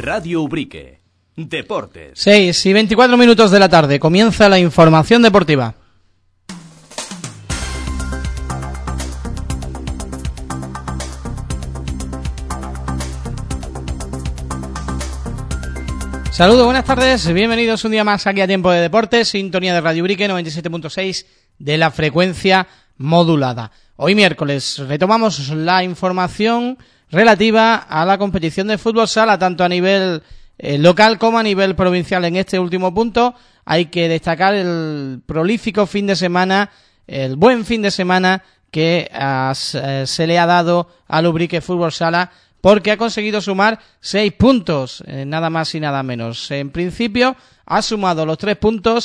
Radio Ubrique. Deportes. 6:24 de la tarde. Comienza la información deportiva. Saludos, buenas tardes, bienvenidos un día más aquí a Tiempo de Deportes, sintonía de Radio Ubrique 97.6 de la frecuencia modulada. Hoy miércoles retomamos la información relativa a la competición de fútbol sala, tanto a nivel local como a nivel provincial. En este último punto hay que destacar el prolífico fin de semana, el buen fin de semana que se le ha dado al Ubrique Fútbol Sala, porque ha conseguido sumar 6 puntos, nada más y nada menos. En principio ha sumado los 3 puntos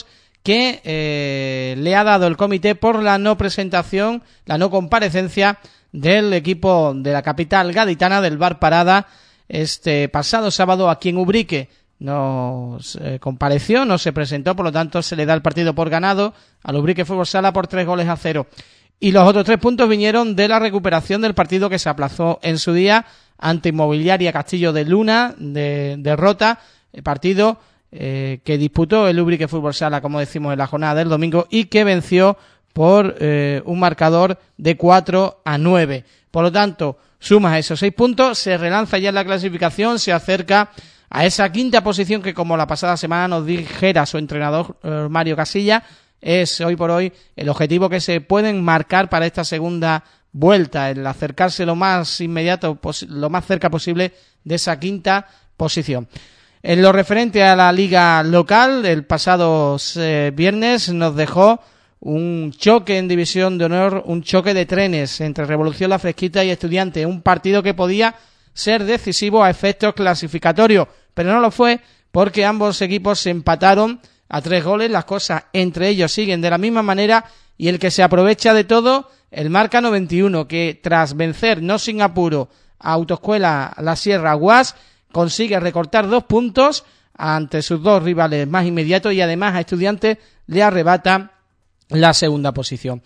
que le ha dado el comité por la no presentación, la no comparecencia del equipo de la capital gaditana del Bar Parada este pasado sábado aquí en Ubrique. No compareció, no se presentó, por lo tanto se le da el partido por ganado al Ubrique Fútbol Sala por 3-0. Y los otros 3 puntos vinieron de la recuperación del partido que se aplazó en su día ante Inmobiliaria Castillo de Luna, de derrota, partido que disputó el Ubrique Fútbol Sala, como decimos, en la jornada del domingo, y que venció por un marcador de 4-9. Por lo tanto, sumas esos 6 puntos, se relanza ya en la clasificación, se acerca a esa quinta posición que, como la pasada semana nos dijera su entrenador Mario Casilla, es hoy por hoy el objetivo que se pueden marcar para esta segunda vuelta, el acercarse lo más inmediato, lo más cerca posible de esa quinta posición. En lo referente a la liga local, el pasado viernes nos dejó un choque en División de Honor, un choque de trenes entre Revolución La Fresquita y Estudiantes, un partido que podía ser decisivo a efectos clasificatorios, pero no lo fue porque ambos equipos se empataron a 3 goles, las cosas entre ellos siguen de la misma manera y el que se aprovecha de todo, el Marca 91, que tras vencer no sin apuro a Autoescuela La Sierra Guas, consigue recortar 2 puntos ante sus 2 rivales más inmediatos y además a Estudiantes le arrebata la segunda posición.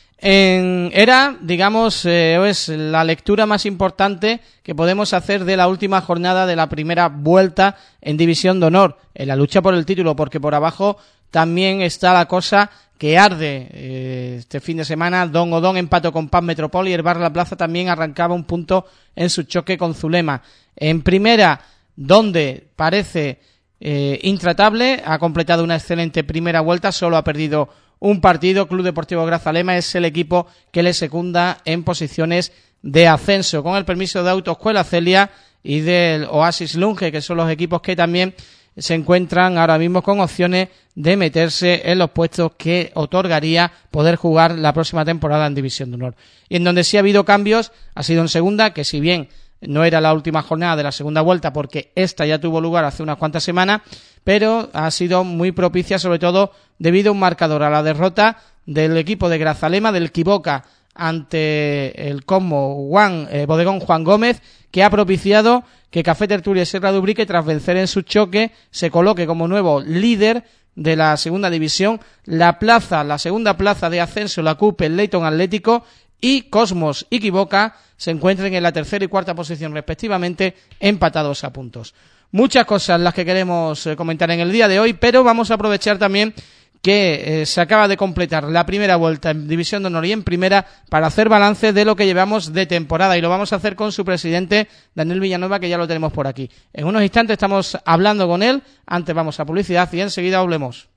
Era, digamos, es la lectura más importante que podemos hacer de la última jornada de la primera vuelta en División de Honor, en la lucha por el título, porque por abajo también está la cosa que arde. Este fin de semana Don Odón empató con Paz Metropol y el Bar La Plaza también arrancaba un punto en su choque con Zulema. En primera, donde parece intratable, ha completado una excelente primera vuelta, solo ha perdido un partido. Club Deportivo Grazalema es el equipo que le secunda en posiciones de ascenso, con el permiso de Autoescuela Celia y del Oasis Lunge, que son los equipos que también se encuentran ahora mismo con opciones de meterse en los puestos que otorgaría poder jugar la próxima temporada en División de Honor. Y en donde sí ha habido cambios ha sido en segunda, que si bien no era la última jornada de la segunda vuelta, porque esta ya tuvo lugar hace unas cuantas semanas, pero ha sido muy propicia, sobre todo debido a un marcador, a la derrota del equipo de Grazalema, del Quiboca, ante el Cosmo Bodegón Juan Gómez, que ha propiciado que Café Tertulia y Sierra de Ubrique, tras vencer en su choque, se coloque como nuevo líder de la segunda división. La segunda plaza de ascenso la ocupa el Leyton Atlético, y Cosmos y Quiboca se encuentran en la tercera y cuarta posición respectivamente, empatados a puntos. Muchas cosas las que queremos comentar en el día de hoy, pero vamos a aprovechar también que se acaba de completar la primera vuelta en División de Honor y en primera para hacer balance de lo que llevamos de temporada, y lo vamos a hacer con su presidente Daniel Villanueva, que ya lo tenemos por aquí. En unos instantes estamos hablando con él, antes vamos a publicidad y enseguida hablemos.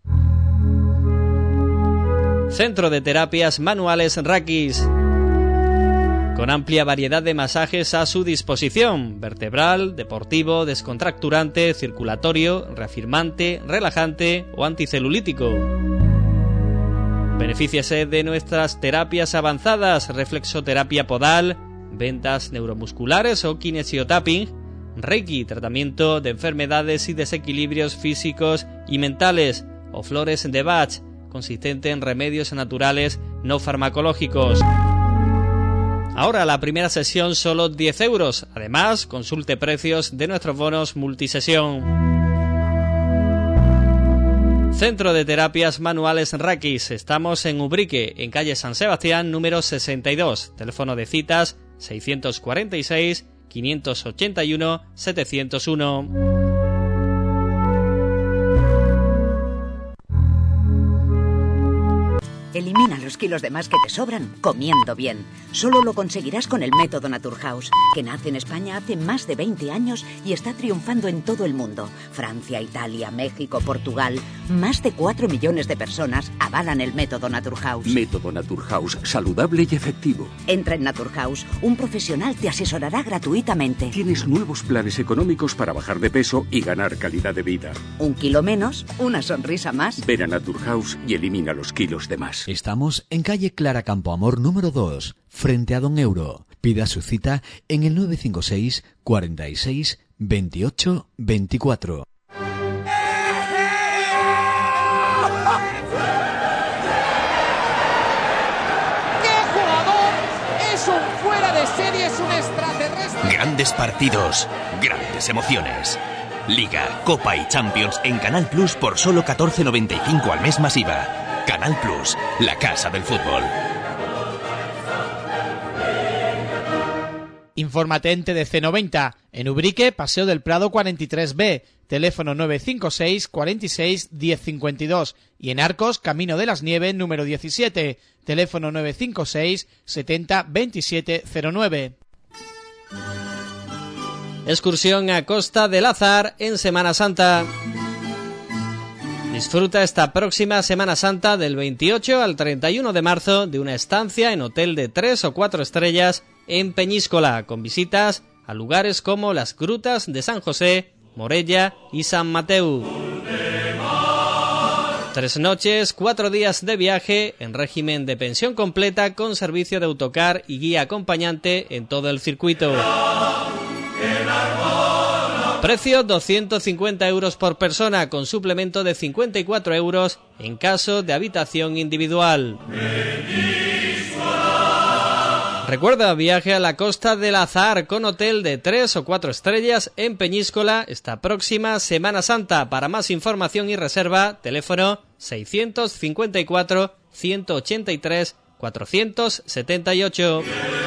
Centro de Terapias Manuales Rakis, con amplia variedad de masajes a su disposición: vertebral, deportivo, descontracturante, circulatorio, reafirmante, relajante o anticelulítico. Benefíciese de nuestras terapias avanzadas: reflexoterapia podal, vendas neuromusculares o kinesiotapping, Reiki, tratamiento de enfermedades y desequilibrios físicos y mentales, o flores de Bach, consistente en remedios naturales no farmacológicos. Ahora la primera sesión solo 10 euros. Además, consulte precios de nuestros bonos multisesión. Centro de Terapias Manuales Rakis. Estamos en Ubrique, en calle San Sebastián, número 62. Teléfono de citas 646 581 701. Elimina los kilos de más que te sobran comiendo bien. Solo lo conseguirás con el método Naturhaus, que nace en España hace más de 20 años y está triunfando en todo el mundo. Francia, Italia, México, Portugal. Más de 4 millones de personas avalan el método Naturhaus. Método Naturhaus, saludable y efectivo. Entra en Naturhaus, un profesional te asesorará gratuitamente. Tienes nuevos planes económicos para bajar de peso y ganar calidad de vida. 1 kilo menos, una sonrisa más. Ven a Naturhaus y elimina los kilos de más. Estamos en calle Clara Campoamor número 2, frente a Don Euro. Pida su cita en el 956 46 28 24. Grandes partidos, grandes emociones. Liga, Copa y Champions en Canal Plus por solo 14,95 al mes masiva. Canal Plus, la casa del fútbol. Infórmate en TDC90, en Ubrique, Paseo del Prado 43B, teléfono 956 46 1052 y en Arcos, Camino de las Nieves número 17, teléfono 956 70 2709. Excursión a Costa del Azar en Semana Santa. Disfruta esta próxima Semana Santa del 28 al 31 de marzo de una estancia en hotel de 3 o 4 estrellas en Peñíscola, con visitas a lugares como las Grutas de San José, Morella y San Mateu. 3 noches, 4 días de viaje en régimen de pensión completa con servicio de autocar y guía acompañante en todo el circuito. Precio 250 euros por persona, con suplemento de 54 euros en caso de habitación individual. Recuerda, viaje a la Costa del Azar con hotel de 3 o 4 estrellas en Peñíscola esta próxima Semana Santa. Para más información y reserva, teléfono 654 183 478.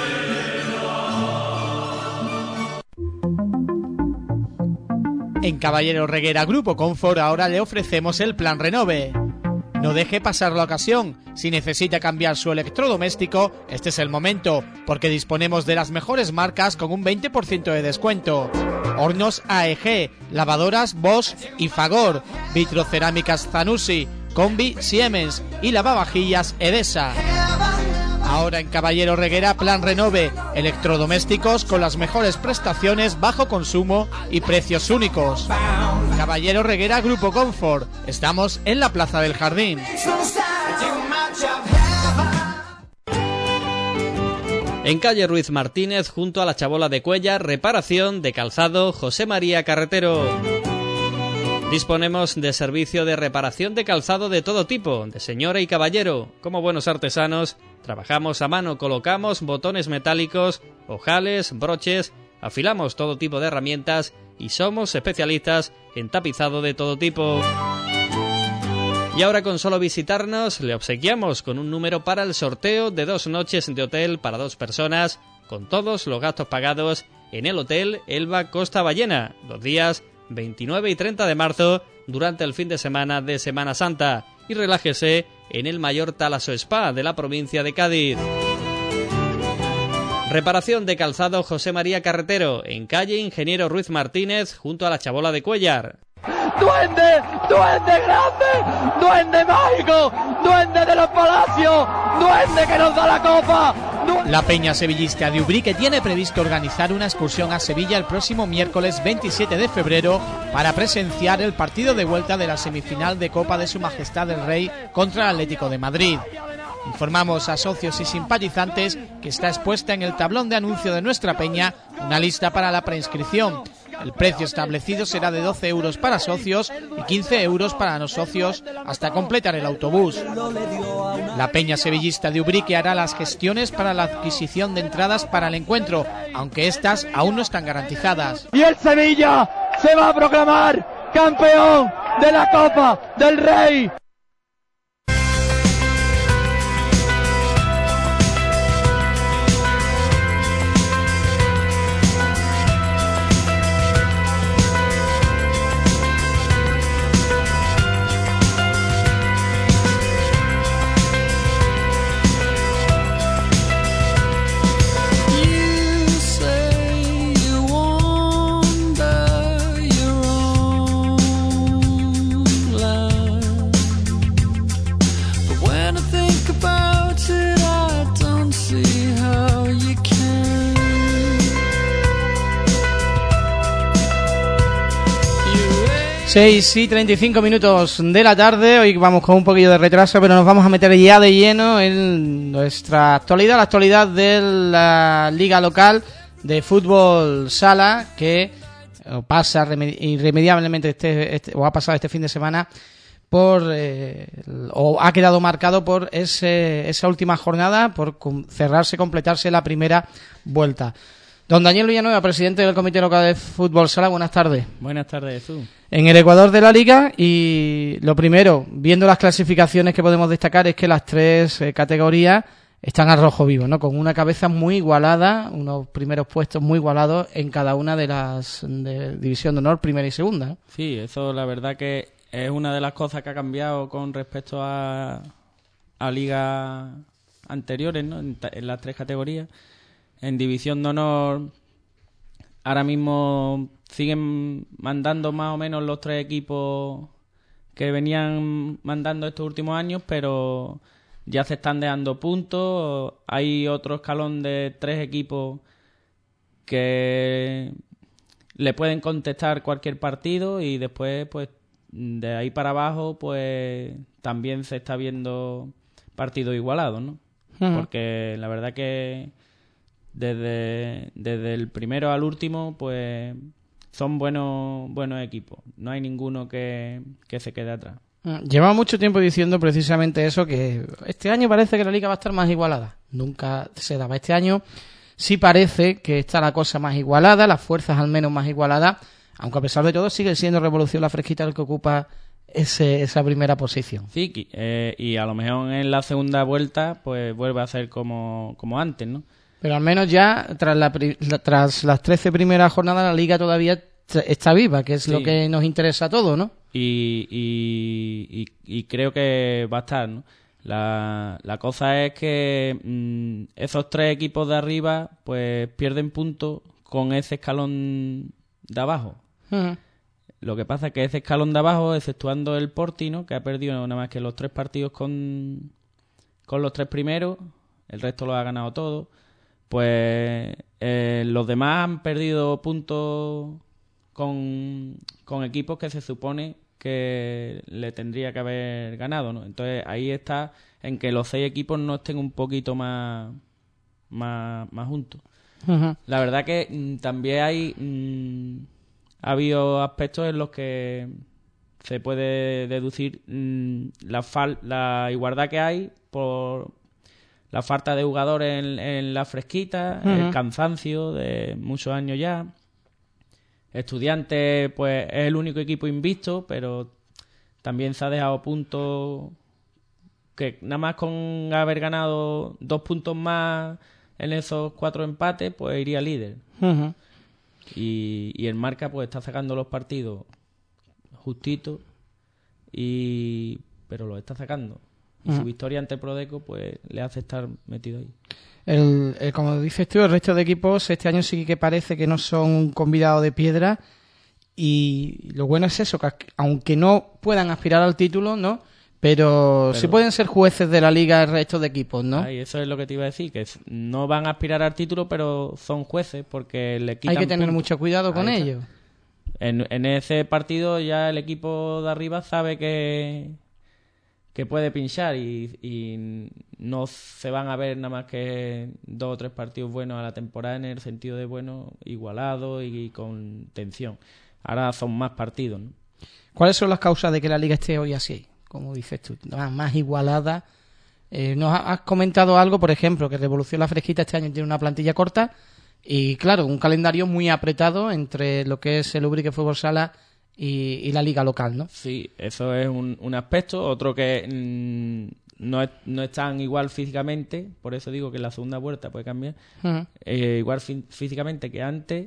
En Caballero Reguera Grupo Confort ahora le ofrecemos el plan Renove. No deje pasar la ocasión. Si necesita cambiar su electrodoméstico, este es el momento, porque disponemos de las mejores marcas con un 20% de descuento. Hornos AEG, lavadoras Bosch y Fagor, vitrocerámicas Zanussi, Combi Siemens y lavavajillas Edesa. Ahora en Caballero Reguera, plan Renove, electrodomésticos con las mejores prestaciones, bajo consumo y precios únicos. Caballero Reguera Grupo Confort, estamos en la Plaza del Jardín. En calle Ruiz Martínez, junto a la Chabola de Cuéllar, reparación de calzado José María Carretero. Disponemos de servicio de reparación de calzado de todo tipo, de señora y caballero. Como buenos artesanos, trabajamos a mano, colocamos botones metálicos, ojales, broches, afilamos todo tipo de herramientas y somos especialistas en tapizado de todo tipo. Y ahora, con solo visitarnos, le obsequiamos con un número para el sorteo de 2 noches de hotel para 2 personas, con todos los gastos pagados en el Hotel Elba Costa Ballena, 2 días 29 y 30 de marzo, durante el fin de semana de Semana Santa, y relájese en el Mayor Talaso Spa de la provincia de Cádiz. Reparación de calzado José María Carretero, en calle Ingeniero Ruiz Martínez, junto a la Chabola de Cuéllar. ¡Duende! ¡Duende grande! ¡Duende mágico! ¡Duende de los palacios! ¡Duende que nos da la copa! La Peña Sevillista de Ubrique tiene previsto organizar una excursión a Sevilla el próximo miércoles 27 de febrero para presenciar el partido de vuelta de la semifinal de Copa de Su Majestad el Rey contra el Atlético de Madrid. Informamos a socios y simpatizantes que está expuesta en el tablón de anuncio de nuestra peña una lista para la preinscripción. El precio establecido será de 12 euros para socios y 15 euros para no socios hasta completar el autobús. La Peña Sevillista de Ubrique hará las gestiones para la adquisición de entradas para el encuentro, aunque estas aún no están garantizadas. Y el Sevilla se va a proclamar campeón de la Copa del Rey. 6:35 de la tarde. Hoy vamos con un poquillo de retraso, pero nos vamos a meter ya de lleno en nuestra actualidad, la actualidad de la liga local de fútbol sala, que pasa irremediablemente o ha pasado este fin de semana o ha quedado marcado por esa última jornada, por completarse la primera vuelta. Don Daniel Villanueva, presidente del Comité Local de Fútbol Sala, buenas tardes. Buenas tardes, Jesús. En el Ecuador de la Liga, y lo primero, viendo las clasificaciones que podemos destacar, es que las tres categorías están a rojo vivo, ¿no? Con una cabeza muy igualada, unos primeros puestos muy igualados en cada una de las de División de Honor, primera y segunda, ¿no? Sí, eso la verdad que es una de las cosas que ha cambiado con respecto a ligas anteriores, ¿no? En las tres categorías. En División de Honor ahora mismo siguen mandando más o menos los tres equipos que venían mandando estos últimos años, pero ya se están dejando puntos. Hay otro escalón de tres equipos que le pueden contestar cualquier partido, y después pues de ahí para abajo pues también se está viendo partidos igualados, ¿no? Uh-huh. Porque la verdad que desde el primero al último pues son buenos equipos, no hay ninguno que se quede atrás. Lleva mucho tiempo diciendo precisamente eso, que este año parece que la liga va a estar más igualada. Nunca se daba. Este año sí parece que está la cosa más igualada, las fuerzas al menos más igualadas, aunque a pesar de todo sigue siendo Revolución La Fresquita el que ocupa esa primera posición. Sí, y a lo mejor en la segunda vuelta pues vuelve a ser como antes, ¿no? Pero al menos ya tras las 13 primeras jornadas la liga todavía está viva, que es lo que nos interesa a todos, ¿no? Y creo que va a estar, ¿no? La cosa es que esos tres equipos de arriba pues pierden puntos con ese escalón de abajo. Uh-huh. Lo que pasa es que ese escalón de abajo, exceptuando el Porti, ¿no? Que ha perdido nada más que los tres partidos con los tres primeros, el resto lo ha ganado todo. Pues los demás han perdido puntos con equipos que se supone que le tendría que haber ganado, ¿no? Entonces ahí está en que los 6 equipos no estén un poquito más juntos. Uh-huh. La verdad que también ha habido aspectos en los que se puede deducir la igualdad que hay por la falta de jugadores en la Fresquita, uh-huh. El cansancio de muchos años ya. Estudiantes, pues es el único equipo invicto, pero también se ha dejado puntos que nada más con haber ganado 2 puntos más en esos 4 empates, pues iría líder. Uh-huh. Y el Marca pues está sacando los partidos justitos, pero los está sacando. Y su victoria ante el Prodeco pues le hace estar metido ahí. Como dices tú, el resto de equipos este año sí que parece que no son convidados de piedra, y lo bueno es eso, que aunque no puedan aspirar al título, ¿no? Pero sí pueden ser jueces de la liga el resto de equipos, ¿no? Ay, eso es lo que te iba a decir, que no van a aspirar al título, pero son jueces porque le quitan hay que tener puntos. Mucho cuidado con ellos. En ese partido ya el equipo de arriba sabe que puede pinchar y no se van a ver nada más que 2 o 3 partidos buenos a la temporada, en el sentido de bueno, igualados y con tensión. Ahora son más partidos, ¿no? ¿Cuáles son las causas de que la liga esté hoy así? Como dices tú, más igualada. Nos has comentado algo, por ejemplo, que Revolución La Fresquita este año tiene una plantilla corta y, claro, un calendario muy apretado entre lo que es el Ubrique Fútbol Sala y la liga local, ¿no? Sí, eso es un aspecto. Otro que no es tan igual físicamente, por eso digo que la segunda vuelta puede cambiar. Uh-huh. Igual físicamente que antes.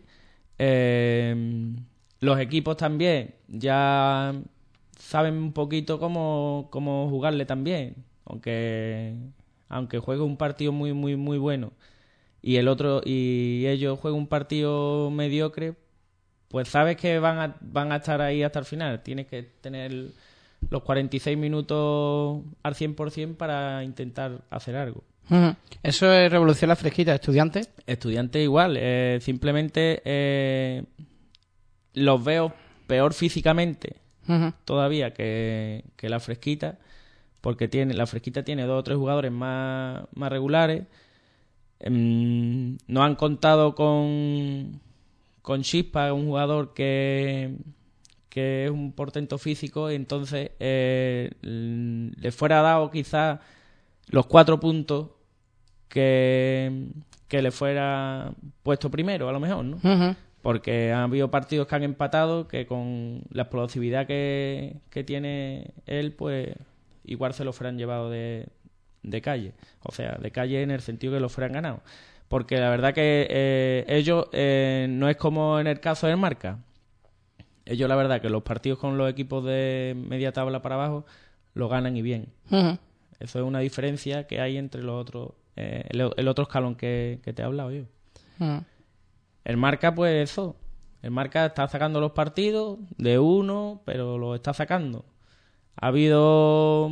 Los equipos también ya saben un poquito cómo jugarle también, aunque juegue un partido muy muy muy bueno y ellos jueguen un partido mediocre, pues sabes que van a estar ahí hasta el final. Tienes que tener los 46 minutos al 100% para intentar hacer algo. Uh-huh. Eso es Revolución La Fresquita. ¿Estudiantes? Estudiantes igual. Simplemente los veo peor físicamente todavía que la Fresquita, porque la Fresquita tiene 2 o 3 jugadores más regulares. No han contado con Chispa, un jugador que es un portento físico, y entonces le fuera dado quizás los 4 puntos que le fuera puesto primero, a lo mejor, ¿no? Porque ha habido partidos que han empatado, que con la explosividad que tiene él, pues igual se lo fueran llevado de calle. O sea, de calle en el sentido que lo fueran ganado. Porque la verdad que ellos, no es como en el caso del Marca. Ellos, la verdad, que los partidos con los equipos de media tabla para abajo lo ganan y bien. Eso es una diferencia que hay entre los otros, el otro escalón que te he hablado yo. El Marca, pues eso. El Marca está sacando los partidos de uno, pero los está sacando. Ha habido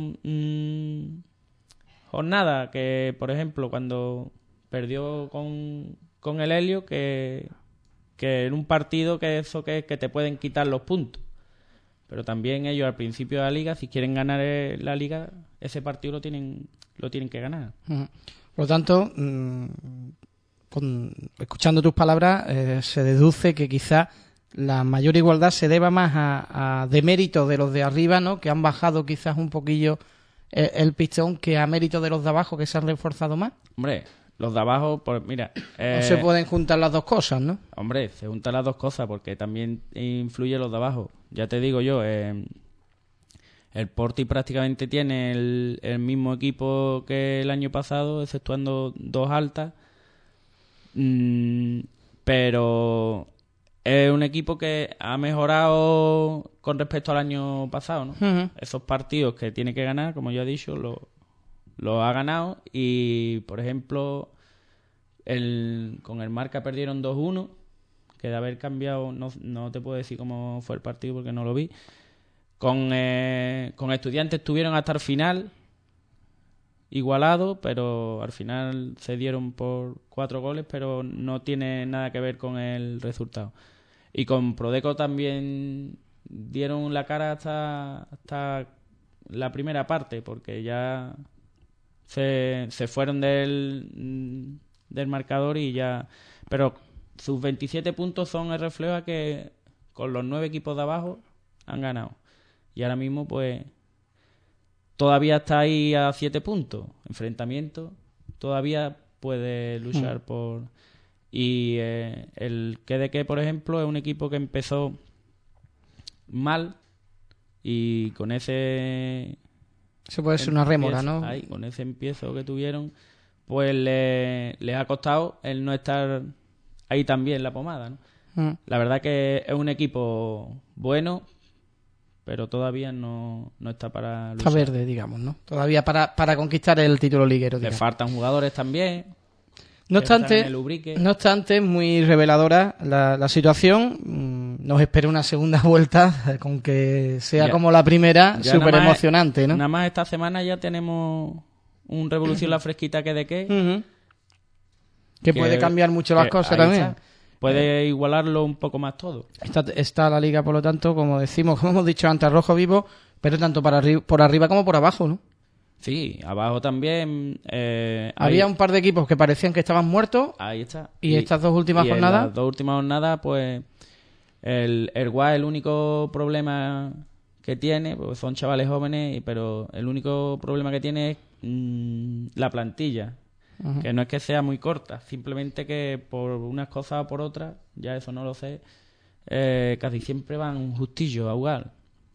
jornadas que, por ejemplo, cuando perdió con el Helio, que en un partido que te pueden quitar los puntos. Pero también ellos al principio de la liga, si quieren ganar la liga, ese partido lo tienen que ganar. Por lo tanto, escuchando tus palabras, se deduce que quizá la mayor igualdad se deba más a demérito de los de arriba, ¿no? Que han bajado quizás un poquillo el pistón, que a mérito de los de abajo, que se han reforzado más. Hombre, los de abajo, pues mira... no se pueden juntar las dos cosas, ¿no? Hombre, se juntan las dos cosas porque también influye los de abajo. Ya te digo yo, el Porti prácticamente tiene el mismo equipo que el año pasado, exceptuando 2 altas. Pero es un equipo que ha mejorado con respecto al año pasado, ¿no? Esos partidos que tiene que ganar, como ya he dicho, lo ha ganado. Y, por ejemplo, con el Marca perdieron 2-1, que de haber cambiado, no te puedo decir cómo fue el partido porque no lo vi. Con Estudiantes estuvieron hasta el final igualado, pero al final se dieron por 4 goles, pero no tiene nada que ver con el resultado. Y con Prodeco también dieron la cara hasta la primera parte, porque ya se fueron del marcador y ya... Pero sus 27 puntos son el reflejo a que con los 9 equipos de abajo han ganado. Y ahora mismo, pues, todavía está ahí a 7 puntos. Enfrentamiento, todavía puede luchar por... Y el QDQ, por ejemplo, es un equipo que empezó mal y con ese... Eso puede ser una rémora, ¿no? Ahí, con ese empiezo que tuvieron, pues les ha costado el no estar ahí también en la pomada, ¿no? La verdad que es un equipo bueno, pero todavía no está para luchar. Está verde, digamos, ¿no? Todavía para conquistar el título liguero. Le faltan jugadores también. No obstante, es muy reveladora la situación. Nos espera una segunda vuelta, con que sea como la primera, súper emocionante, ¿no? Nada más esta semana ya tenemos un Revolución La Fresquita que puede cambiar mucho las cosas también. Puede igualarlo un poco más todo. Está la liga, por lo tanto, como hemos dicho antes, a rojo vivo, pero tanto por arriba como por abajo, ¿no? Sí, abajo también... había un par de equipos que parecían que estaban muertos. Ahí está. Y estas 2 últimas jornadas... En las 2 últimas jornadas, pues... El Guay, el único problema que tiene, pues son chavales jóvenes, pero el único problema que tiene es la plantilla. Que no es que sea muy corta, simplemente que por unas cosas o por otras, ya eso no lo sé, casi siempre van justillos a jugar.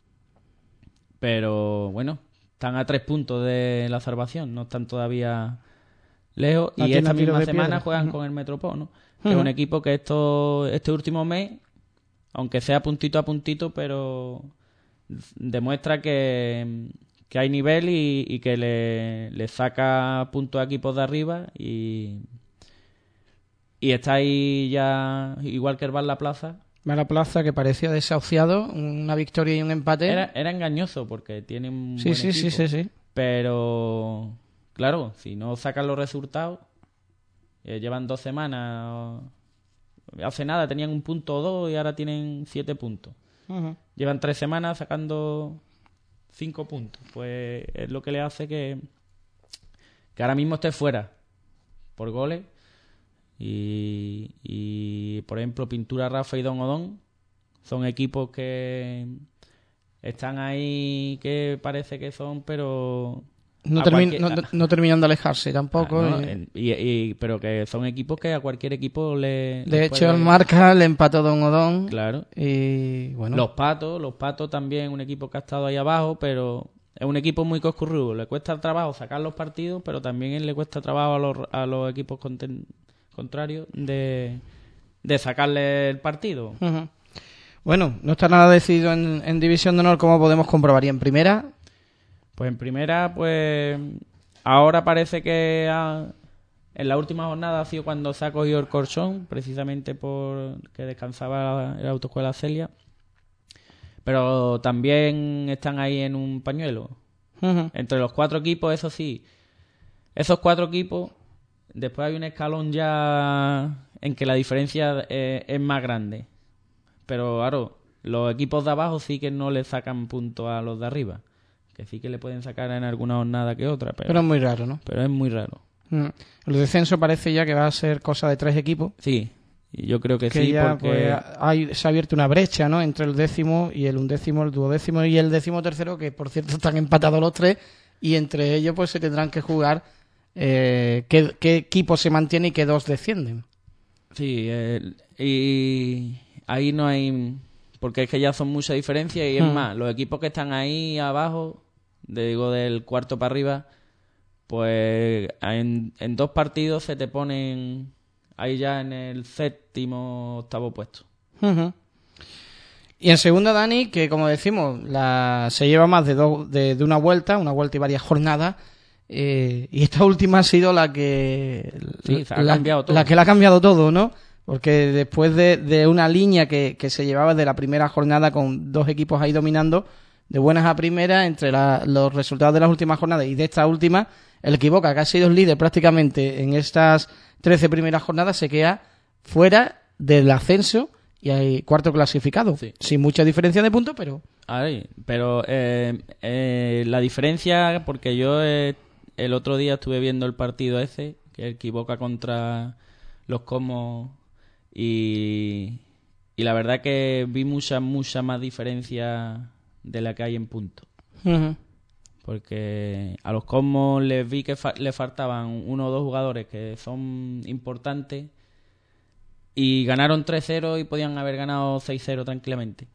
Pero bueno... Están a 3 puntos de la salvación, no están todavía lejos. Y esta misma semana juegan con el Metropol, ¿no? Que es un equipo que este último mes, aunque sea puntito a puntito, pero demuestra que hay nivel y que le saca puntos a equipos de arriba y está ahí ya igual que el Bar La Plaza. La Plaza, que parecía desahuciado, una victoria y un empate. Era engañoso porque tiene un buen equipo. Sí. Pero, claro, si no sacan los resultados, llevan 2 semanas, hace nada tenían 1 punto o 2 y ahora tienen 7 puntos. Llevan 3 semanas sacando 5 puntos. Pues es lo que le hace que ahora mismo esté fuera por goles. Y por ejemplo, Pintura Rafa y Don Odón son equipos que están ahí, que parece que son, pero no terminan de alejarse tampoco. Pero que son equipos que a cualquier equipo de hecho, el Marca le empató Don Odón. Claro. Y bueno. Los Patos también, un equipo que ha estado ahí abajo, pero es un equipo muy coscurrudo. Le cuesta trabajo sacar los partidos, pero también le cuesta trabajo a los equipos contrarios de sacarle el partido. Uh-huh. Bueno, no está nada decidido en División de Honor, como podemos comprobar. ¿Y en primera? Pues en primera, pues ahora parece que en la última jornada ha sido cuando se ha cogido el colchón, precisamente porque descansaba la autoescuela Celia. Pero también están ahí en un pañuelo. Uh-huh. Entre los 4 equipos, eso sí. Esos 4 equipos, después hay un escalón ya en que la diferencia es más grande. Pero claro, los equipos de abajo sí que no le sacan puntos a los de arriba. Que sí que le pueden sacar en alguna jornada que otra. Pero es muy raro, ¿no? Pero es muy raro. El descenso parece ya que va a ser cosa de 3 equipos. Sí, y yo creo que sí, ya, porque pues, se ha abierto una brecha, ¿no? Entre el 10º y el 11º, el 12º y el 13º, que por cierto están empatados los 3, y entre ellos pues se tendrán que jugar qué equipo se mantiene y qué 2 descienden. Sí, y ahí no hay, porque es que ya son mucha diferencia, y es más, los equipos que están ahí abajo, digo del 4º para arriba, pues en 2 partidos se te ponen ahí ya en el 7º, 8º puesto. Uh-huh. Y en segunda, Dani, que como decimos, se lleva más de una vuelta y varias jornadas, y esta última ha sido la que la que la ha cambiado todo, ¿no? Porque después de una línea que se llevaba de la primera jornada con 2 equipos ahí dominando, de buenas a primeras, entre los resultados de las últimas jornadas y de esta última, el Equivoca, que ha sido el líder prácticamente en estas 13 primeras jornadas, se queda fuera del ascenso y hay 4º clasificado. Sí. Sin mucha diferencia de puntos, pero... Pero la diferencia, porque yo el otro día estuve viendo el partido ese, que el Equivoca contra los Comos, y la verdad que vi mucha más diferencia de la que hay en puntos. Uh-huh. Porque a los Cosmos les vi que le faltaban 1 o 2 jugadores que son importantes, y ganaron 3-0 y podían haber ganado 6-0 tranquilamente.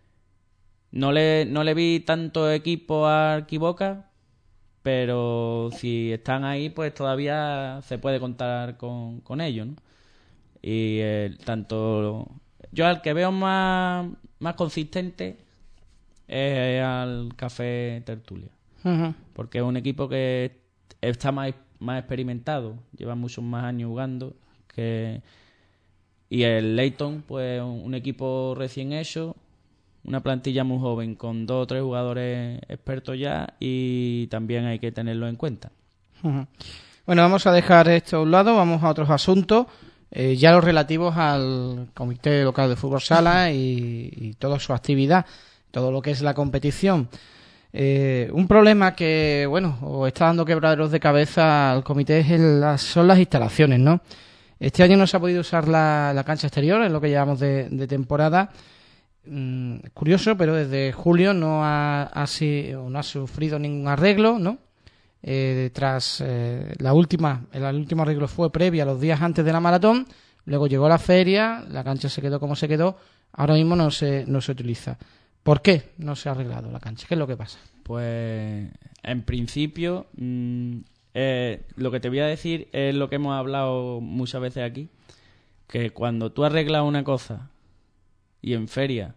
No le vi tanto equipo a Equivoca, pero si están ahí, pues todavía se puede contar con ellos, ¿no? Y yo al que veo más consistente es al Café Tertulia. Uh-huh. Porque es un equipo que está más experimentado, lleva muchos más años jugando y el Leyton, pues un equipo recién hecho, una plantilla muy joven con 2 o 3 jugadores expertos ya, y también hay que tenerlo en cuenta. Uh-huh. Bueno, vamos a dejar esto a un lado, vamos a otros asuntos, ya los relativos al Comité Local de Fútbol Sala y toda su actividad, todo lo que es la competición. Un problema que, bueno, está dando quebraderos de cabeza al comité son las instalaciones, ¿no? Este año no se ha podido usar la cancha exterior, en lo que llevamos de temporada. Curioso, pero desde julio no ha sufrido ningún arreglo, ¿no? Tras el último arreglo fue previa a los días antes de la maratón, luego llegó la feria, la cancha se quedó como se quedó, ahora mismo no se utiliza. ¿Por qué no se ha arreglado la cancha? ¿Qué es lo que pasa? Pues en principio lo que te voy a decir es lo que hemos hablado muchas veces aquí, que cuando tú arreglas una cosa y en feria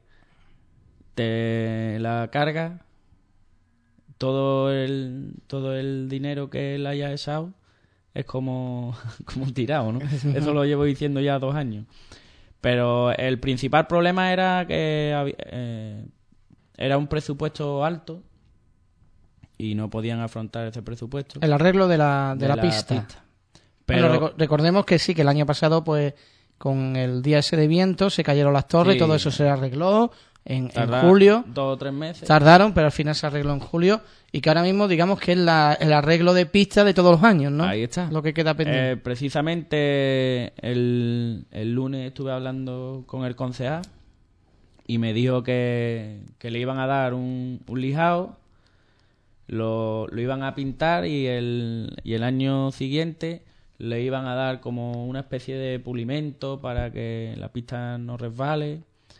te la cargas, todo el dinero que le hayas echado es como tirado, ¿no? Eso lo llevo diciendo ya 2 años. Pero el principal problema era que era un presupuesto alto y no podían afrontar ese presupuesto. El arreglo de la pista. Pero bueno, recordemos que sí, que el año pasado, pues con el día ese de viento, se cayeron las torres, sí, todo eso se arregló, en julio. 2 o 3 meses. Tardaron, pero al final se arregló en julio. Y que ahora mismo, digamos que es el arreglo de pista de todos los años, ¿no? Ahí está. Lo que queda pendiente. Precisamente el lunes estuve hablando con el concejal y me dijo que le iban a dar un lijado, lo iban a pintar y el año siguiente le iban a dar como una especie de pulimento para que la pista no resbale.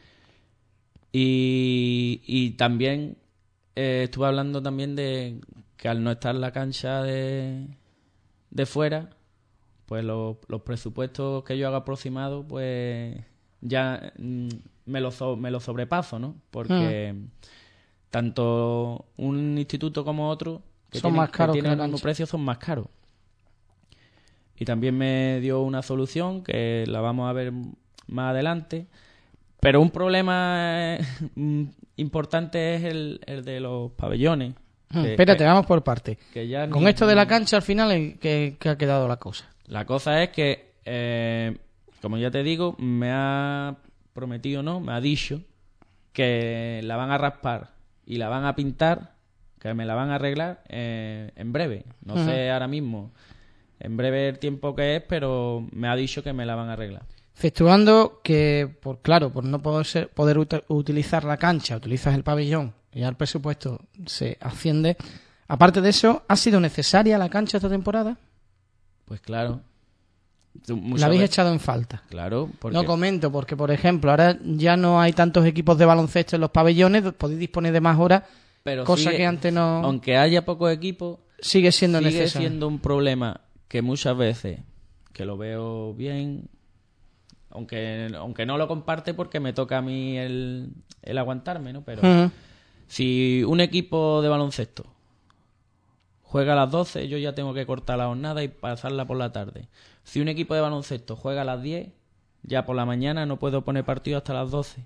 Y también estuve hablando también de que al no estar la cancha de fuera, pues los presupuestos que yo haga aproximados, pues ya me lo sobrepaso, ¿no? Porque tanto un instituto como otro que son más caros, que tienen el mismo precio, son más caros. Y también me dio una solución que la vamos a ver más adelante. Pero un problema importante es el de los pabellones. Espérate, vamos por parte. Con esto de la cancha, al final, ¿qué ha quedado la cosa? La cosa es que, como ya te digo, me ha prometido, ¿no? Me ha dicho que la van a raspar y la van a pintar, que me la van a arreglar en breve. No sé ahora mismo, en breve el tiempo que es, pero me ha dicho que me la van a arreglar. Efectuando que, por no poder utilizar la cancha, utilizas el pabellón y ya el presupuesto se asciende. Aparte de eso, ¿ha sido necesaria la cancha esta temporada? Pues claro. ¿La habéis echado en falta? Claro. No comento, porque por ejemplo, ahora ya no hay tantos equipos de baloncesto en los pabellones, podéis disponer de más horas, pero cosa que antes no... Aunque haya pocos equipos, sigue siendo sigue siendo un problema que muchas veces, que lo veo bien... Aunque no lo comparte porque me toca a mí el aguantarme, ¿no? Pero si un equipo de baloncesto juega a las 12, yo ya tengo que cortar la jornada y pasarla por la tarde. Si un equipo de baloncesto juega a las 10, ya por la mañana no puedo poner partido hasta las 12.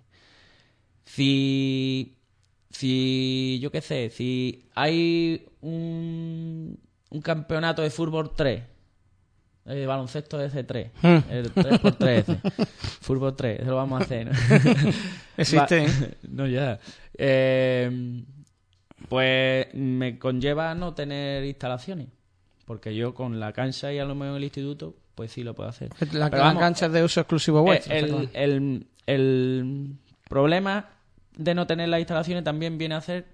Si yo qué sé, si hay un campeonato de fútbol 3, baloncesto S3, el 3x3, fútbol 3, eso lo vamos a hacer, ¿no? Existe, no, ya. Pues me conlleva no tener instalaciones, porque yo con la cancha y a lo mejor en el instituto, pues sí lo puedo hacer. La cancha es de uso exclusivo vuestro. El problema de no tener las instalaciones también viene a ser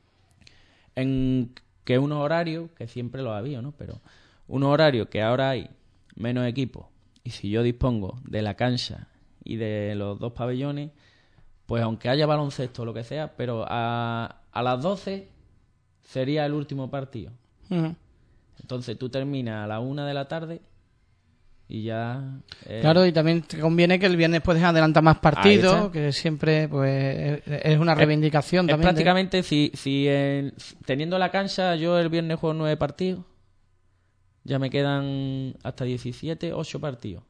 en que unos horarios, que siempre lo ha habido, ¿no? Pero unos horarios que ahora hay menos equipos, y si yo dispongo de la cancha y de los 2 pabellones, pues aunque haya baloncesto o lo que sea, pero a las 12 sería el último partido. Entonces tú terminas a la 1 de la tarde y ya... Claro, y también te conviene que el viernes puedes adelantar más partidos, que siempre pues es una reivindicación también. Prácticamente, teniendo la cancha, yo el viernes juego 9 partidos, ya me quedan hasta 17, 8 partidos.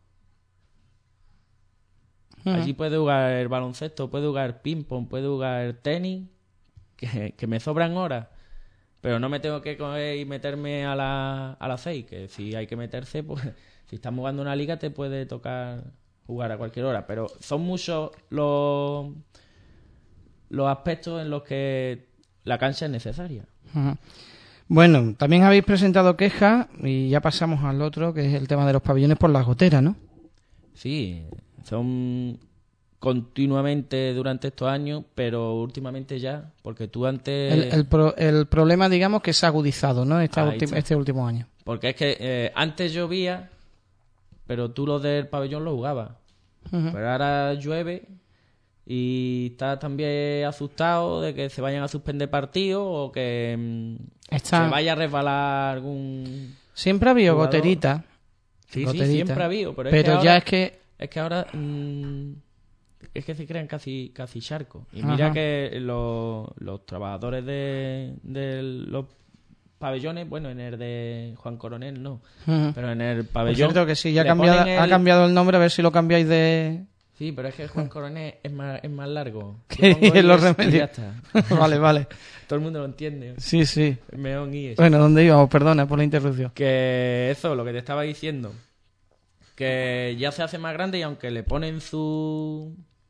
Allí puedo jugar el baloncesto, puedo jugar ping-pong, puedo jugar tenis, que me sobran horas, pero no me tengo que coger y meterme a las 6, que si hay que meterse, pues si estás jugando una liga te puede tocar jugar a cualquier hora, pero son muchos los aspectos en los que la cancha es necesaria. Bueno, también habéis presentado quejas y ya pasamos al otro, que es el tema de los pabellones por las goteras, ¿no? Sí, son continuamente durante estos años, pero últimamente ya, porque tú antes... El problema, digamos, que se ha agudizado, ¿no? Este último año. Porque es que antes llovía, pero tú los del pabellón los jugabas. Pero ahora llueve y estás también asustado de que se vayan a suspender partidos o que se vaya a resbalar algún... Siempre ha habido goterita. Sí, siempre ha habido. Pero es que ahora es que se crean casi charcos. Y mira que los trabajadores de los pabellones, bueno, en el de Juan Coronel no, pero en el pabellón... Es cierto que sí, ya ha cambiado el nombre, a ver si lo cambiáis de... Sí, pero es que el Juan Coronel es más largo. Los remedios. Ya está. Vale. Todo el mundo lo entiende. Sí. Meón y eso. Bueno, ¿dónde íbamos? Perdona por la interrupción. Que eso, lo que te estaba diciendo, que ya se hace más grande y aunque le ponen su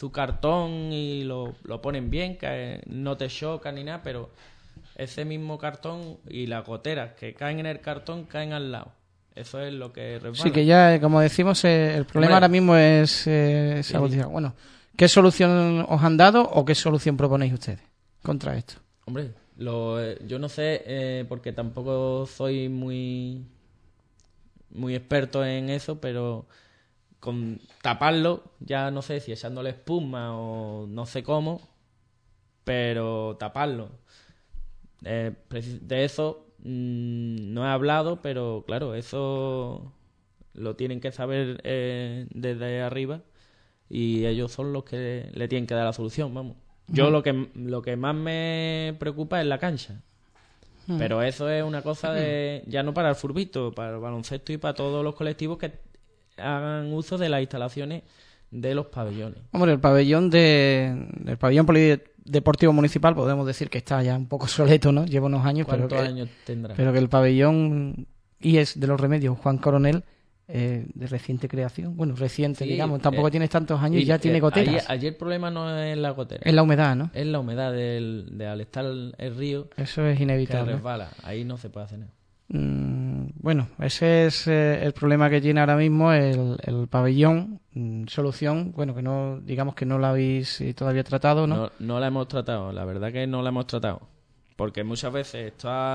su cartón y lo ponen bien, que no te choca ni nada, pero ese mismo cartón y las goteras que caen en el cartón caen al lado. Eso es lo que resbala. Sí, que ya, como decimos, el problema ahora mismo es esa agudización. Bueno, ¿qué solución os han dado o qué solución proponéis ustedes contra esto? Hombre, yo no sé, porque tampoco soy muy experto en eso, pero con taparlo, ya no sé si echándole espuma o no sé cómo, pero taparlo. De eso no he hablado, pero claro, eso lo tienen que saber desde arriba y ellos son los que le tienen que dar la solución, vamos. Yo lo que más me preocupa es la cancha. Pero eso es una cosa de ya no para el furbito, para el baloncesto y para todos los colectivos que hagan uso de las instalaciones de los pabellones. Hombre, el pabellón polideportivo municipal podemos decir que está ya un poco soleto, ¿no? Lleva unos años. ¿Cuántos años tendrá? Pero que el pabellón IES de los Remedios, Juan Coronel, de reciente creación, bueno, reciente, sí, digamos, tampoco tiene tantos años y ya tiene goteras. Allí el problema no es la gotera. Es la humedad, ¿no? Es la humedad de al estar el río. Eso es inevitable. Que resbala. Ahí no se puede hacer nada. Bueno, ese es el problema que tiene ahora mismo el pabellón. Solución, bueno, que no, digamos que no la habéis todavía tratado, ¿no? No la hemos tratado, la verdad que no la hemos tratado. Porque muchas veces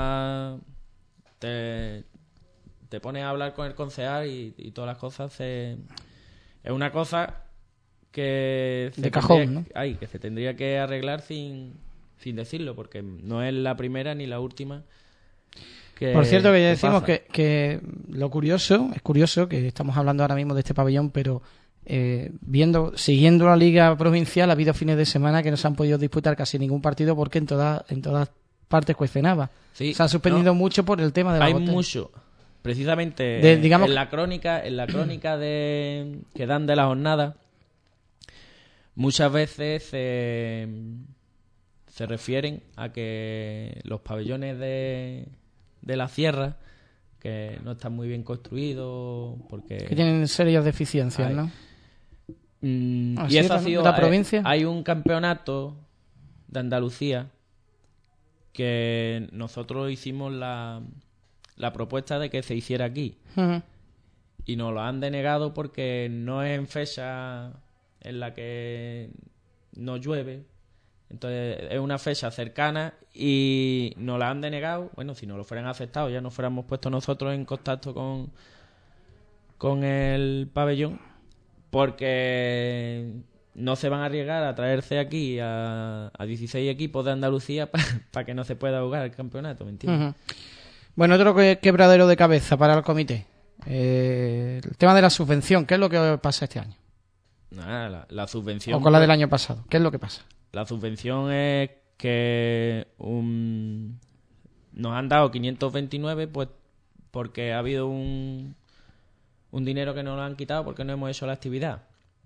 te pones a hablar con el concejal y todas las cosas es una cosa que de cajón, ¿no? Que se tendría que arreglar sin decirlo, porque no es la primera ni la última. Por cierto, que ya decimos que lo curioso, es curioso que estamos hablando ahora mismo de este pabellón, pero siguiendo la Liga Provincial, ha habido fines de semana que no se han podido disputar casi ningún partido porque en todas partes cuestionaba. Sí, se han suspendido mucho por el tema de la Hay gotera. Mucho. Precisamente digamos, en la crónica que dan de la jornada, muchas veces se refieren a que los pabellones de la sierra, que no están muy bien construidos, porque que tienen serias deficiencias, ¿no? Y eso ha sido la provincia. Hay un campeonato de Andalucía que nosotros hicimos la propuesta de que se hiciera aquí. Uh-huh. Y nos lo han denegado porque no es en fecha en la que no llueve. Entonces es una fecha cercana y nos la han denegado. Bueno, si nos lo fueran aceptado, ya nos fuéramos puesto nosotros en contacto con el pabellón, porque no se van a arriesgar a traerse aquí a 16 equipos de Andalucía para que no se pueda jugar el campeonato, ¿me entiendes? Uh-huh. Bueno, otro quebradero de cabeza para el comité. El tema de la subvención, ¿qué es lo que pasa este año? Nada, la subvención... O con la del año pasado, ¿qué es lo que pasa? La subvención es que nos han dado 529 pues porque ha habido un dinero que nos lo han quitado porque no hemos hecho la actividad.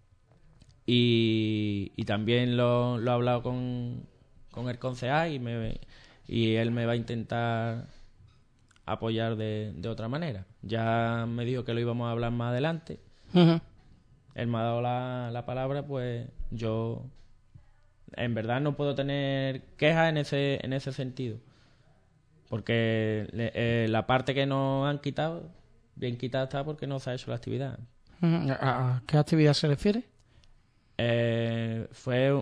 Y también lo he hablado con el concejal y él me va a intentar apoyar de otra manera. Ya me dijo que lo íbamos a hablar más adelante. Uh-huh. Él me ha dado la palabra, pues yo en verdad no puedo tener quejas en ese sentido, porque la parte que nos han quitado, bien quitada está porque no se ha hecho la actividad. Uh-huh. ¿A qué actividad se refiere? Fue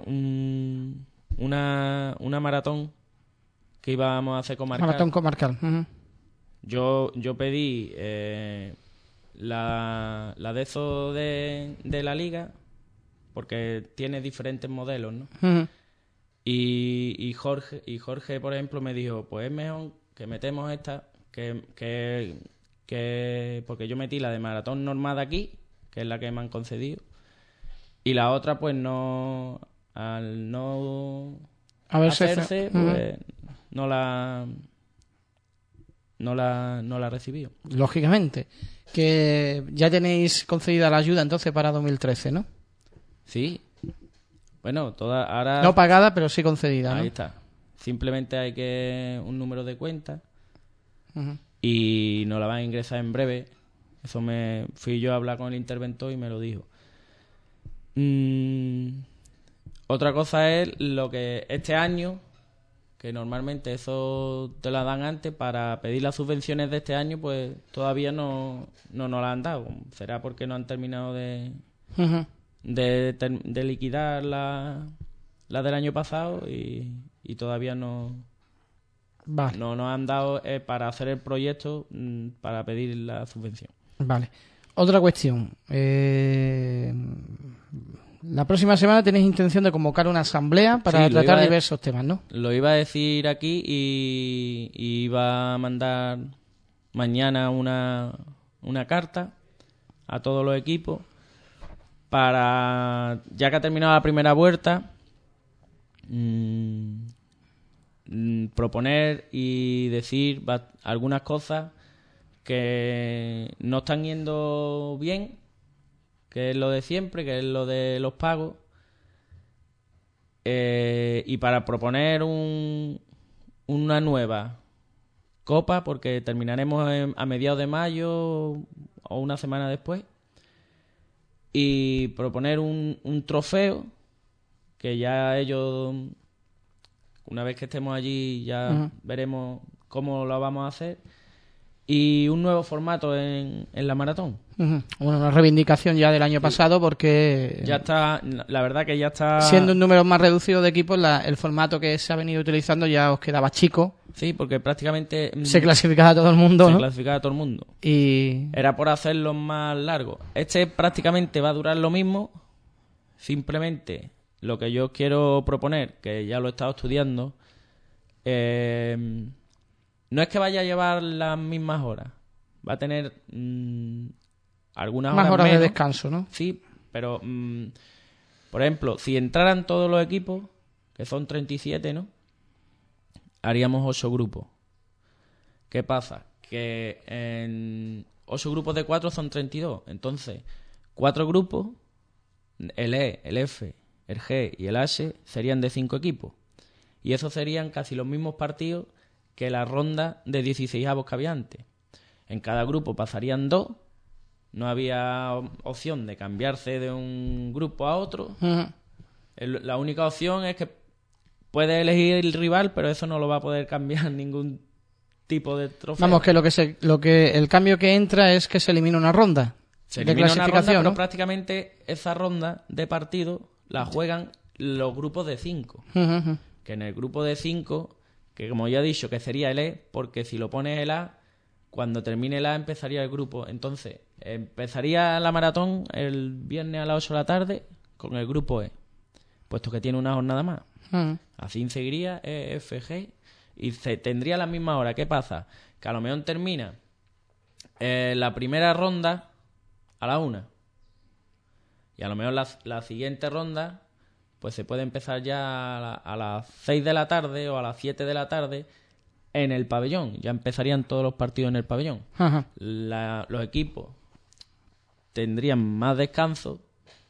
una maratón que íbamos a hacer comarcal. Maratón comarcal. Uh-huh. Yo pedí la de eso de la liga, porque tiene diferentes modelos, ¿no? Uh-huh. Y Jorge, por ejemplo, me dijo, pues es mejor que metemos esta, que porque yo metí la de maratón normal de aquí, que es la que me han concedido, y la otra, pues no, al no hacerse, pues no la recibí. Lógicamente. Que ya tenéis concedida la ayuda entonces para 2013, ¿no? Sí. Bueno, ahora... No pagada, pero sí concedida, ¿no? Ahí está. Simplemente hay un número de cuenta. Uh-huh. Y nos la van a ingresar en breve. Eso fui yo a hablar con el interventor y me lo dijo. Otra cosa es lo que este año, que normalmente eso te la dan antes, para pedir las subvenciones de este año, pues todavía no nos la han dado. Será porque no han terminado de liquidar la del año pasado y todavía no nos han dado para hacer el proyecto, para pedir la subvención. Vale. Otra cuestión. La próxima semana tenéis intención de convocar una asamblea para tratar diversos temas, ¿no? Lo iba a decir aquí y iba a mandar mañana una carta a todos los equipos para, ya que ha terminado la primera vuelta, proponer y decir algunas cosas que no están yendo bien, que es lo de siempre, que es lo de los pagos, y para proponer una nueva copa, porque terminaremos a mediados de mayo o una semana después, y proponer un trofeo que ya ellos, una vez que estemos allí, ya veremos cómo lo vamos a hacer, y un nuevo formato en la maratón. Bueno, una reivindicación ya del año pasado, porque ya está, la verdad que ya está siendo un número más reducido de equipos, el formato que se ha venido utilizando ya os quedaba chico. Sí, porque prácticamente se clasificaba a todo el mundo, ¿no? Clasificaba a todo el mundo. Y era por hacerlo más largo. Este prácticamente va a durar lo mismo. Simplemente lo que yo quiero proponer, que ya lo he estado estudiando, no es que vaya a llevar las mismas horas. Va a tener algunas más horas menos de descanso, ¿no? Sí, pero por ejemplo, si entraran todos los equipos, que son 37, ¿no? Haríamos 8 grupos. ¿Qué pasa? Que en 8 grupos de 4 son 32. Entonces, 4 grupos, el E, el F, el G y el H, serían de 5 equipos. Y esos serían casi los mismos partidos que la ronda de 16avos que había antes. En cada grupo pasarían 2. No había opción de cambiarse de un grupo a otro. La única opción es que puede elegir el rival, pero eso no lo va a poder cambiar ningún tipo de trofeo. Vamos, que el cambio que entra es que se elimina una ronda de clasificación, una ronda, ¿no? Pero prácticamente esa ronda de partido la juegan los grupos de 5. Que en el grupo de 5, que como ya he dicho, que sería el E, porque si lo pones el A, cuando termine el A empezaría el grupo. Entonces, empezaría la maratón el viernes a las 8 de la tarde con el grupo E, puesto que tiene una jornada más. Así seguiría E, F, G, y tendría la misma hora. ¿Qué pasa? Que a lo mejor termina la primera ronda a la 1. Y a lo mejor la siguiente ronda pues se puede empezar ya a las 6 de la tarde o a las 7 de la tarde en el pabellón. Ya empezarían todos los partidos en el pabellón. Los equipos tendrían más descanso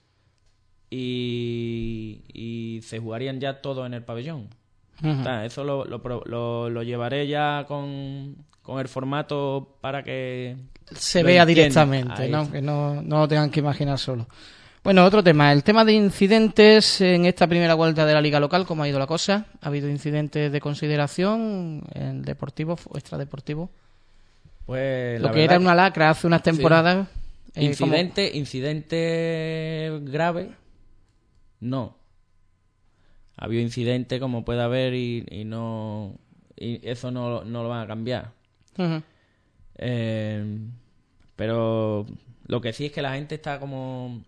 y se jugarían ya todos en el pabellón. Eso lo llevaré ya con el formato para que se vea directamente, ¿no? Que no lo tengan que imaginar solo. Bueno, otro tema, el tema de incidentes en esta primera vuelta de la liga local. ¿Cómo ha ido la cosa? ¿Ha habido incidentes de consideración en deportivo o extradeportivo? Pues lo que era una lacra hace unas temporadas. Sí. Incidente grave, no. Ha habido incidentes como puede haber y eso no lo van a cambiar. Pero lo que sí es que la gente está como...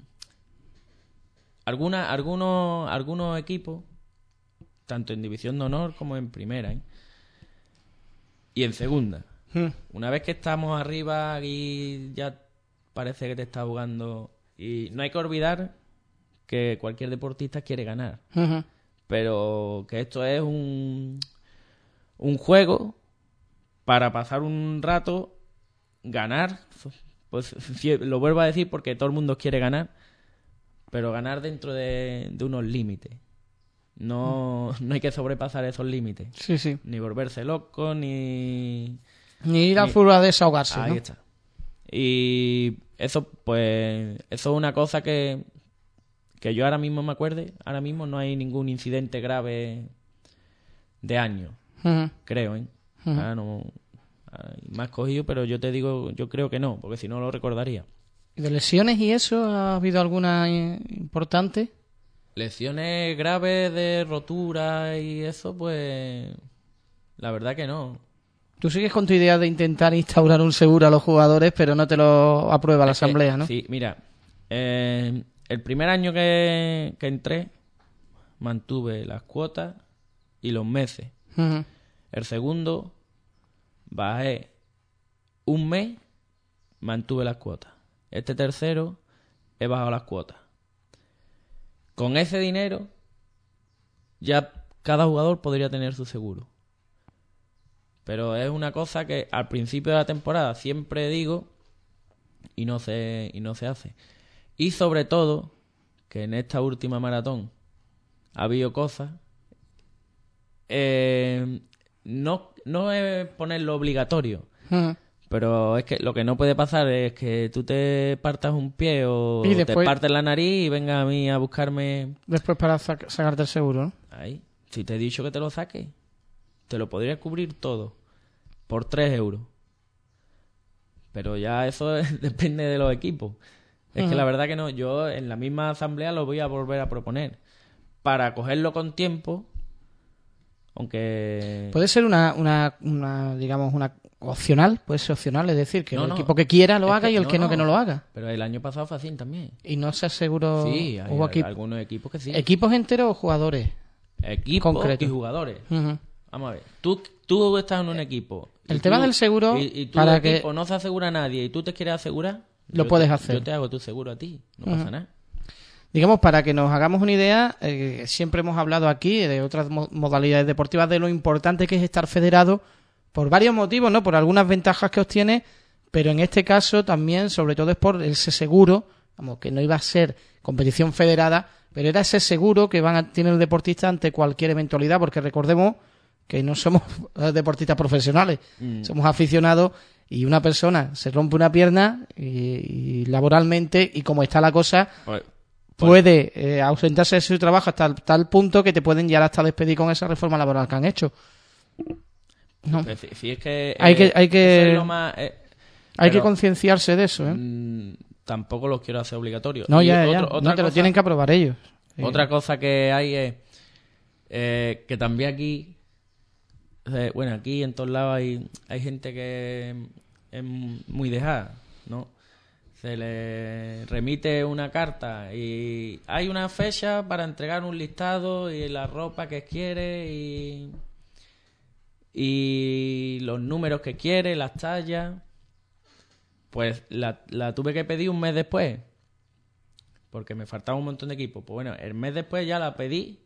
Algunos equipos, tanto en División de Honor como en Primera, y en Segunda. Una vez que estamos arriba y ya parece que te está jugando... Y no hay que olvidar que cualquier deportista quiere ganar. Pero que esto es un juego para pasar un rato, ganar. Pues lo vuelvo a decir porque todo el mundo quiere ganar, pero ganar dentro de unos límites. No hay que sobrepasar esos límites. Sí. Ni volverse loco, ni ir al fútbol a desahogarse. Ahí está. Y eso, pues, eso es una cosa que que yo ahora mismo me acuerde, ahora mismo no hay ningún incidente grave de año, creo, ¿eh? Ahora no, me has cogido, pero yo te digo, yo creo que no, porque si no lo recordaría. ¿Y de lesiones y eso ha habido alguna importante? Lesiones graves de rotura y eso, pues la verdad que no. Tú sigues con tu idea de intentar instaurar un seguro a los jugadores, pero no te lo aprueba la asamblea, ¿no? Sí, mira, el primer año que entré mantuve las cuotas y los meses. El segundo bajé un mes, mantuve las cuotas. Este tercero he bajado las cuotas. Con ese dinero ya cada jugador podría tener su seguro. Pero es una cosa que al principio de la temporada siempre digo y no se hace. Y sobre todo que en esta última maratón ha habido cosas. No es ponerlo obligatorio. Pero es que lo que no puede pasar es que tú te partas un pie o después te partes la nariz y venga a mí a buscarme... Después para sacarte el seguro, ¿no? Ahí. Si te he dicho que te lo saques, te lo podría cubrir todo por 3 euros. Pero ya eso depende de los equipos. Es que la verdad que no. Yo en la misma asamblea lo voy a volver a proponer. Para cogerlo con tiempo, aunque... Puede ser una digamos, una opcional, puede ser opcional, es decir, que el equipo que quiera lo haga y el que no lo haga. Pero el año pasado fue así también. Y no se aseguró... Sí, hay algunos equipos que sí. ¿Equipos enteros o jugadores? Equipos concretos y jugadores. Vamos a ver, tú estás en un equipo. El tema del seguro... Y tú para equipo que no se asegura a nadie y tú te quieres asegurar... Lo puedes hacer. Yo te hago tu seguro a ti, no pasa nada. Digamos, para que nos hagamos una idea, siempre hemos hablado aquí de otras modalidades deportivas, de lo importante que es estar federado por varios motivos, ¿no? Por algunas ventajas que obtiene, pero en este caso también, sobre todo, es por ese seguro, vamos, que no iba a ser competición federada, pero era ese seguro que tiene el deportista ante cualquier eventualidad, porque recordemos que no somos deportistas profesionales, somos aficionados y una persona se rompe una pierna y laboralmente, y como está la cosa... puede ausentarse de su trabajo hasta tal punto que te pueden llegar hasta despedir con esa reforma laboral que han hecho. No. Sí, es que hay que hay que concienciarse de eso, tampoco los quiero hacer obligatorios. No, ya. No te lo tienen que aprobar ellos. Otra cosa que hay es que también aquí, bueno, aquí en todos lados hay gente que es muy dejada, ¿no? Se le remite una carta y hay una fecha para entregar un listado y la ropa que quiere y los números que quiere, las tallas. Pues la tuve que pedir un mes después porque me faltaba un montón de equipo. Pues bueno, el mes después ya la pedí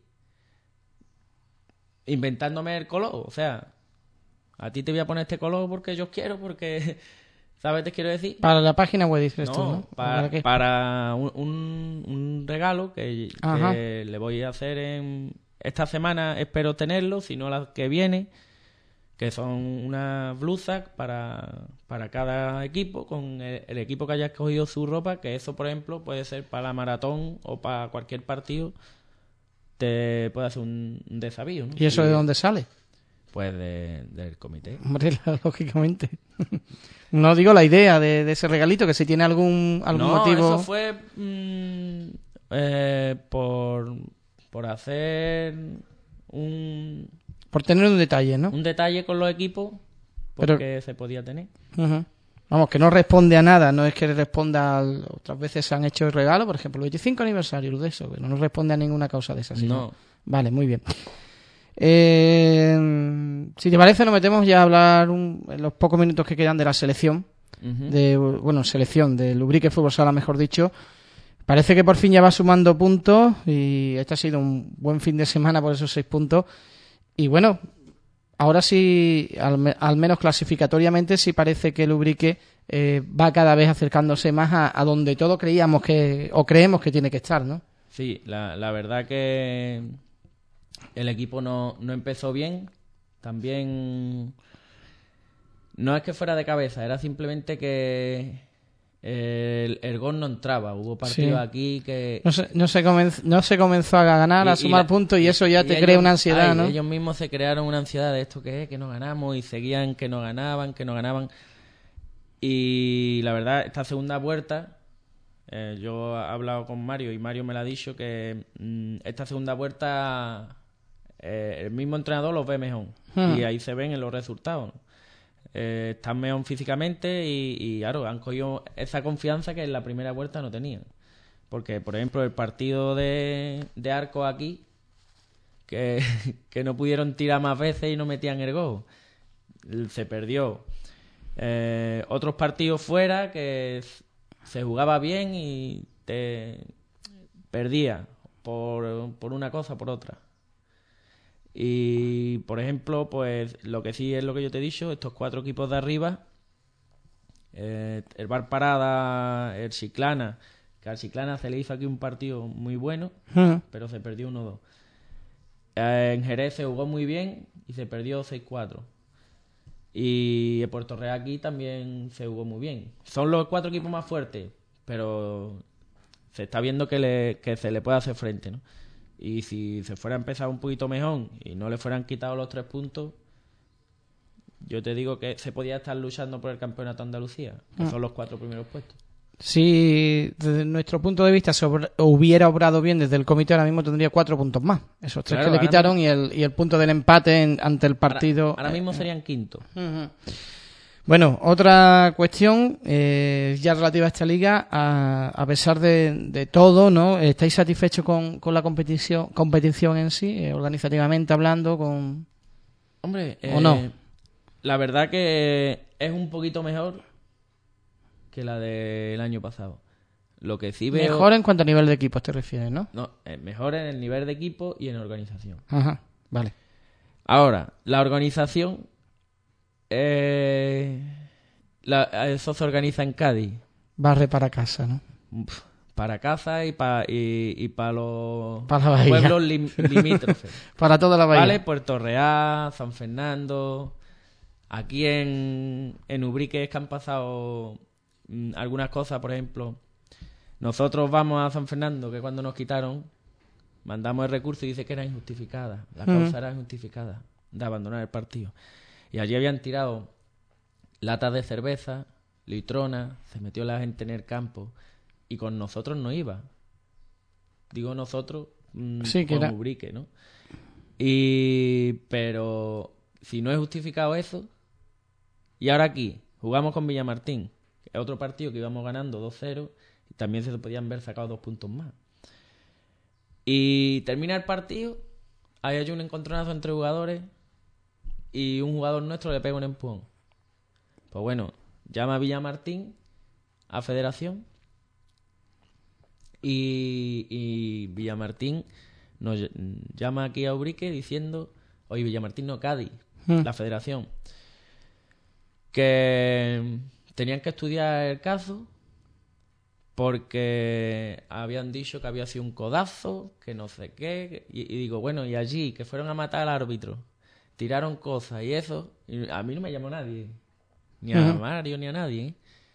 inventándome el color. O sea, a ti te voy a poner este color porque yo quiero, porque... ¿Sabes qué te quiero decir? Para la página web dices tú, ¿no? Para un regalo que le voy a hacer esta semana, espero tenerlo, si no la que viene, que son unas blusas para cada equipo, con el equipo que haya escogido su ropa, que eso, por ejemplo, puede ser para la maratón o para cualquier partido, te puede hacer un desavío, ¿no? ¿Y eso de dónde sale? Pues del comité. Por lógicamente. No digo la idea de ese regalito, que si tiene algún motivo... No, eso fue por hacer por tener un detalle, ¿no? Un detalle con los equipos, porque se podía tener. Vamos, que no responde a nada, no es que responda otras veces se han hecho el regalo, por ejemplo, el 25 aniversario de eso, que no nos responde a ninguna causa de esas. No. Vale, muy bien. Si te parece, nos metemos ya a hablar en los pocos minutos que quedan de la selección, selección del Ubrique Fútbol Sala, mejor dicho. Parece que por fin ya va sumando puntos y este ha sido un buen fin de semana por esos 6 puntos. Y bueno, ahora sí, al menos clasificatoriamente, sí parece que el Ubrique va cada vez acercándose más a donde todos creemos que tiene que estar, ¿no? Sí, la verdad que el equipo no empezó bien. También no es que fuera de cabeza, era simplemente que el gol no entraba. Hubo partidos aquí que... No se comenzó a ganar, a sumar puntos, y eso ya te crea una ansiedad, ¿no? Ellos mismos se crearon una ansiedad de esto que no ganamos, y seguían que no ganaban. Y la verdad, esta segunda vuelta, yo he hablado con Mario y Mario me lo ha dicho, que esta segunda vuelta el mismo entrenador los ve mejor. Y ahí se ven en los resultados. Están mejor físicamente y claro, han cogido esa confianza que en la primera vuelta no tenían. Porque, por ejemplo, el partido de Arcos aquí, que no pudieron tirar más veces y no metían el gol, se perdió. Otros partidos fuera que se jugaba bien y te perdía por una cosa, por otra. Y, por ejemplo, pues lo que sí es lo que yo te he dicho, estos 4 equipos de arriba, el Bar Parada, el Chiclana, que al Chiclana se le hizo aquí un partido muy bueno, pero se perdió 1-2. En Jerez se jugó muy bien y se perdió 6-4. Y en Puerto Real aquí también se jugó muy bien. Son los 4 equipos más fuertes, pero se está viendo que se le puede hacer frente, ¿no? Y si se fuera a empezar un poquito mejor y no le fueran quitado los 3 puntos, yo te digo que se podía estar luchando por el campeonato de Andalucía, que son los 4 primeros puestos. Si desde nuestro punto de vista se hubiera obrado bien desde el comité, ahora mismo tendría 4 puntos más. Esos 3 que le quitaron y el punto del empate ante el partido. Ahora mismo serían quinto. Bueno, otra cuestión ya relativa a esta liga, a pesar de todo, ¿no? ¿Estáis satisfechos con la competición en sí, organizativamente hablando? Hombre, ¿o no? La verdad que es un poquito mejor que la del año pasado. Lo que sí veo... Mejor en cuanto a nivel de equipos te refieres, ¿no? No, mejor en el nivel de equipo y en organización. Ajá, vale. Ahora, la organización... eso se organiza en Cádiz. Barre para casa, ¿no? Para casa y para los para pueblos limítrofes. Para toda la bahía. Vale, Puerto Real, San Fernando. Aquí en Ubrique es que han pasado algunas cosas. Por ejemplo, nosotros vamos a San Fernando, que cuando nos quitaron, mandamos el recurso y dice que era injustificada. La causa era injustificada de abandonar el partido. Y allí habían tirado latas de cerveza, litronas, se metió la gente en el campo y con nosotros no iba. Digo nosotros, sí, que con era... Ubrique, ¿no? Pero si no es justificado eso, y ahora aquí jugamos con Villamartín, que es otro partido que íbamos ganando 2-0 y también se podían haber sacado 2 puntos más. Y termina el partido, hay un encontronazo entre jugadores y un jugador nuestro le pega un empujón. Pues bueno, llama a Villamartín a Federación y Villamartín nos llama aquí a Ubrique diciendo, oye, Villamartín no, Cádiz, la Federación, que tenían que estudiar el caso porque habían dicho que había sido un codazo, que no sé qué, y digo, bueno, y allí, que fueron a matar al árbitro, tiraron cosas y eso, y a mí no me llamó nadie, ni a Mario ni a nadie, ¿eh?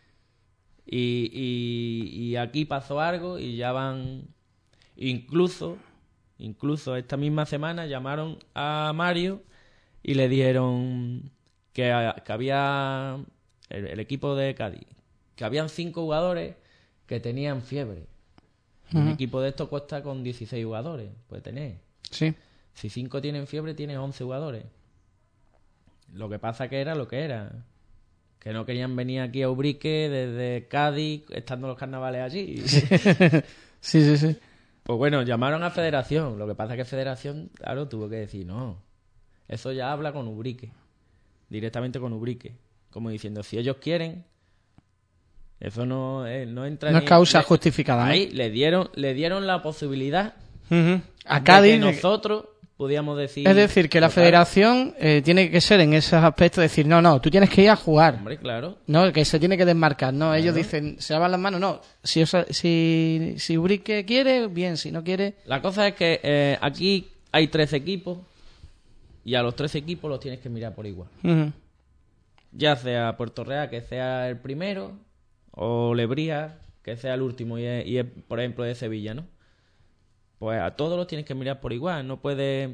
Y aquí pasó algo y ya van, incluso esta misma semana llamaron a Mario y le dijeron que había el equipo de Cádiz, que habían 5 jugadores que tenían fiebre. Un equipo de estos cuesta con 16 jugadores, puede tener. Sí. Si 5 tienen fiebre, tienes 11 jugadores. Lo que pasa que era lo que era. Que no querían venir aquí a Ubrique desde Cádiz, estando los carnavales allí. Sí. Pues bueno, llamaron a Federación. Lo que pasa es que Federación, claro, tuvo que decir, no, eso ya habla con Ubrique. Directamente con Ubrique. Como diciendo, si ellos quieren, eso no entra. No es causa justificada, ¿no? Ahí le dieron la posibilidad a Cádiz de que nosotros podíamos decir... Es decir, que la Federación tiene que ser en esos aspectos decir, no, tú tienes que ir a jugar. Hombre, claro. No, que se tiene que desmarcar. No, claro. Ellos dicen, se lavan las manos. No, si Ubrique quiere, bien, si no quiere... La cosa es que aquí hay 13 equipos y a los 13 equipos los tienes que mirar por igual. Ya sea Puerto Real, que sea el primero, o Lebría, que sea el último y es, por ejemplo, de Sevilla, ¿no? Pues a todos los tienes que mirar por igual, no puedes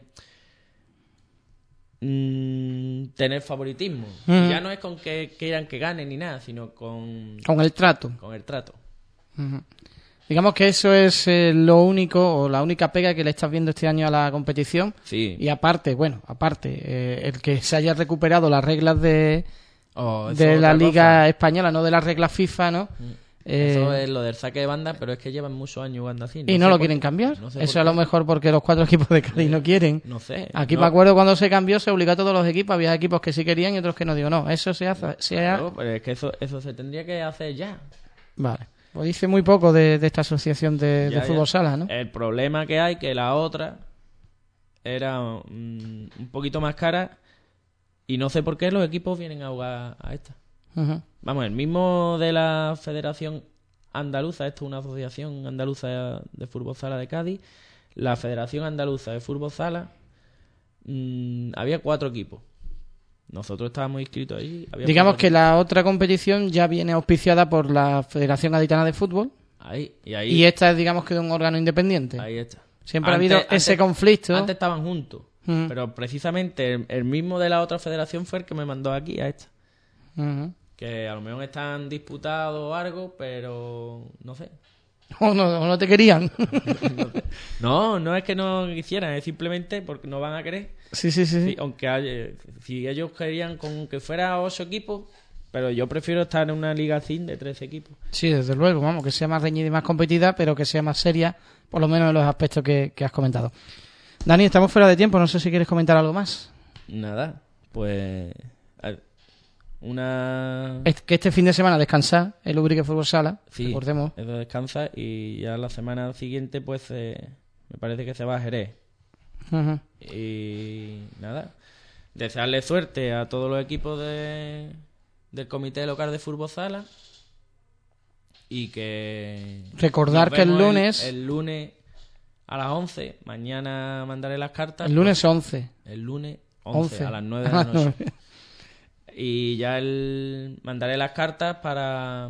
tener favoritismo. Ya no es con que quieran que ganen ni nada, sino con el trato. Con el trato. Digamos que eso es lo único, o la única pega que le estás viendo este año a la competición. Sí. Y aparte, el que se haya recuperado las reglas de la Liga Española, no de las reglas FIFA, ¿no? Eso es lo del saque de banda, pero es que llevan muchos años jugando así. ¿Y no lo quieren cambiar? No sé eso a lo mejor porque los 4 equipos de Cádiz no quieren. No sé. Aquí me acuerdo cuando se cambió, se obligó a todos los equipos. Había equipos que sí querían y otros que no. Digo, no, eso se hace. Claro, pero es que eso se tendría que hacer ya. Vale. Pues dice muy poco de esta asociación de fútbol sala, ¿no? El problema que hay que la otra era un poquito más cara y no sé por qué los equipos vienen a jugar a esta. Vamos, el mismo de la Federación Andaluza, esto es una asociación andaluza de fútbol sala de Cádiz, la Federación Andaluza de Fútbol Sala, había 4 equipos. Nosotros estábamos inscritos ahí. Digamos que la otra competición ya viene auspiciada por la Federación Gaditana de Fútbol. Y esta es, digamos, que de un órgano independiente. Ahí está. Siempre ha habido ese conflicto. Antes estaban juntos, pero precisamente el mismo de la otra federación fue el que me mandó aquí a esta. Que a lo mejor están disputados o algo, pero no sé. O no te querían. No es que no quisieran, es simplemente porque no van a querer. Sí. Aunque si ellos querían con que fuera 8 equipos, pero yo prefiero estar en una liga así de 13 equipos. Sí, desde luego, vamos, que sea más reñida y más competida, pero que sea más seria, por lo menos en los aspectos que has comentado. Dani, estamos fuera de tiempo, no sé si quieres comentar algo más. Nada, pues... Es que este fin de semana descansa el Ubrique Fútbol Sala, sí, recordemos. Eso descansa y ya la semana siguiente pues me parece que se va a Jerez. Y nada, desearle suerte a todos los equipos del Comité Local de Fútbol Sala y que... Recordar que el lunes a las 11, mañana mandaré las cartas. El lunes 11. El lunes 11. A las 9 de la noche. Y ya mandaré las cartas para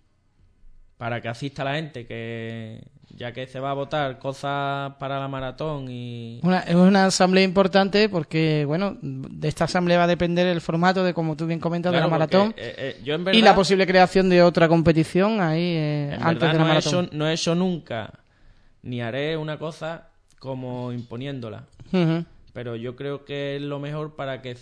que asista la gente, que ya que se va a votar cosas para la maratón y... Es una asamblea importante porque, bueno, de esta asamblea va a depender el formato de, como tú bien comentas, de la maratón yo en verdad, y la posible creación de otra competición ahí antes de la maratón. No he hecho nunca, ni haré una cosa como imponiéndola. Pero yo creo que es lo mejor para que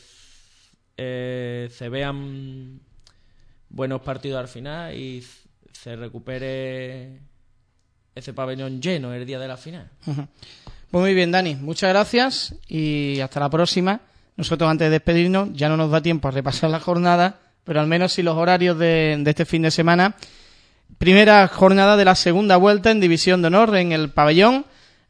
se vean buenos partidos al final y se recupere ese pabellón lleno el día de la final. Pues muy bien, Dani, muchas gracias y hasta la próxima. Nosotros, antes de despedirnos, ya no nos da tiempo a repasar la jornada, pero al menos sí los horarios de este fin de semana. Primera jornada de la segunda vuelta en División de Honor en el pabellón.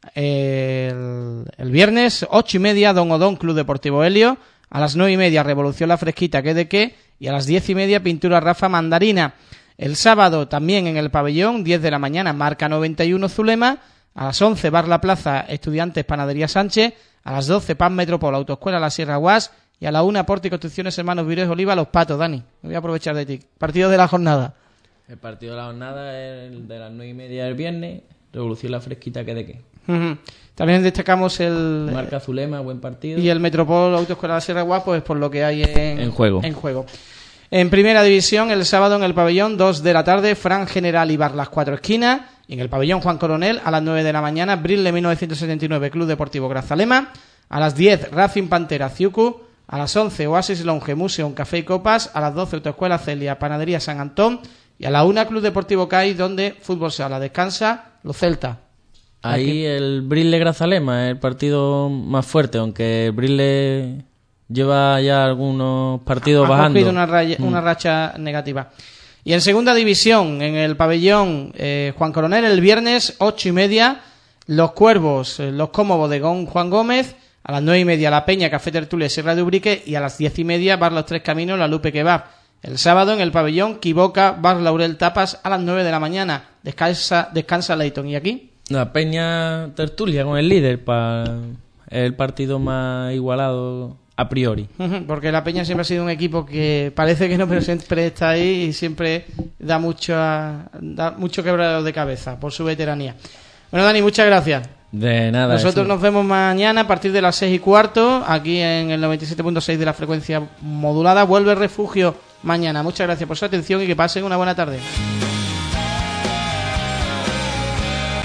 El viernes, 8:30, Don Odón Club Deportivo Helio. A las 9:30, Revolución La Fresquita, que de qué. Y a las 10:30, Pintura Rafa Mandarina. El sábado, también en el pabellón, 10 de la mañana, Marca 91 Zulema. A las 11, Bar La Plaza, Estudiantes Panadería Sánchez. A las 12, Pan Metropol, Autoescuela La Sierra Guas. Y a la 1, Porte y Construcciones Hermanos Viroes Oliva, Los Patos. Dani, me voy a aprovechar de ti. Partido de la jornada. El partido de la jornada es el de las 9:30 del viernes. Revolución La Fresquita, que de qué. También destacamos el Marca Zulema, buen partido, y el Metropol Autoescuela de la Sierra Guas, pues por lo que hay en juego. En primera división, el sábado en el pabellón, 2 de la tarde, Fran General y Bar Las Cuatro Esquinas. Y en el pabellón Juan Coronel, a las 9 de la mañana, Brille 1979 Club Deportivo Grazalema. A las 10, Racing Pantera Ciucu. A las 11, Oasis Lounge Museum Café y Copas. A las 12, Autoescuela Celia Panadería San Antón. Y a la 1, Club Deportivo CAI, donde Fútbol Sala descansa los Celtas. Ahí el Brille Grazalema es el partido más fuerte, aunque Brille lleva ya algunos partidos bajando. Ha cogido una racha negativa. Y en segunda división, en el pabellón Juan Coronel, el viernes, 8:30, Los Cuervos, Los Como Bodegón Juan Gómez. A las 9:30, La Peña, Café Tertulia, Sierra de Ubrique. Y a las 10:30, Bar Los Tres Caminos, La Lupe Kebab. El sábado en el pabellón Quiboca, Bar Laurel Tapas, a las 9 de la mañana. Descansa Leighton. ¿Y aquí? La Peña Tertulia con el líder para el partido más igualado a priori. Porque la Peña siempre ha sido un equipo que parece que no, pero siempre está ahí y siempre da mucho quebradero de cabeza por su veteranía. Bueno, Dani, muchas gracias. De nada. Nosotros nos vemos mañana a partir de las 6:15 aquí en el 97.6 de la frecuencia modulada. Vuelve Refugio mañana. Muchas gracias por su atención y que pasen una buena tarde.